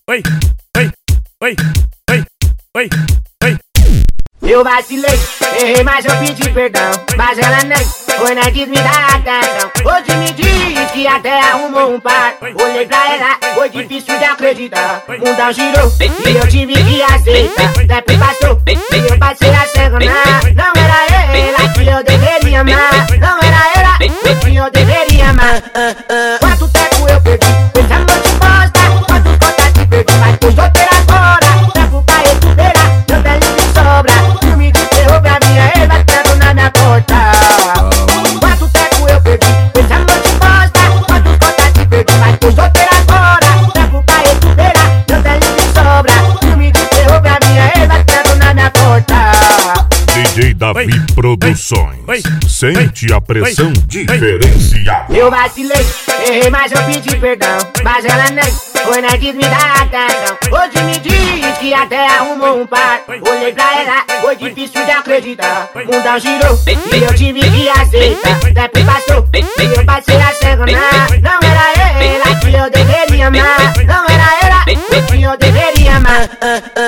oi, oi, oi, oi, oi, oi. Eu vacilei, errei, mas eu pedi perdão. Mas ela nem foi, nem quis me dar atenção. Hoje me diz que até arrumou um par. Olhei pra ela, foi difícil de acreditar. O mundão girou e eu tive que aceitar. Tempo passou e eu passei a segunda. Não era ela que eu deveria amar. Não era ela que eu deveria amar. Quanto tempo eu perdi, esse amor te mostra. Quantos contas te perdi, mas tô solteira agora. Tempo pra recuperar, meu velho me sobra. Filme de terror pra minha ex batendo na minha porta. Quanto tempo eu perdi, esse amor te mostra. Quantos contas te perdi, mas tô solteira agora. Tempo pra recuperar, meu velho me sobra. Filme de terror pra minha ex batendo na minha porta. DJ Davi Produções. Sente a pressão diferenciada. Eu vacilei, errei, mas eu pedi perdão. Mas ela nem foi, nem quis me dar atenção. Hoje me diz que até arrumou um par. Olhei pra ela, foi difícil de acreditar. O mundão girou e eu tive que aceitar. Tempo passou e eu passei a segunda. Não era ela que eu deveria amar. Não era ela que eu deveria amar.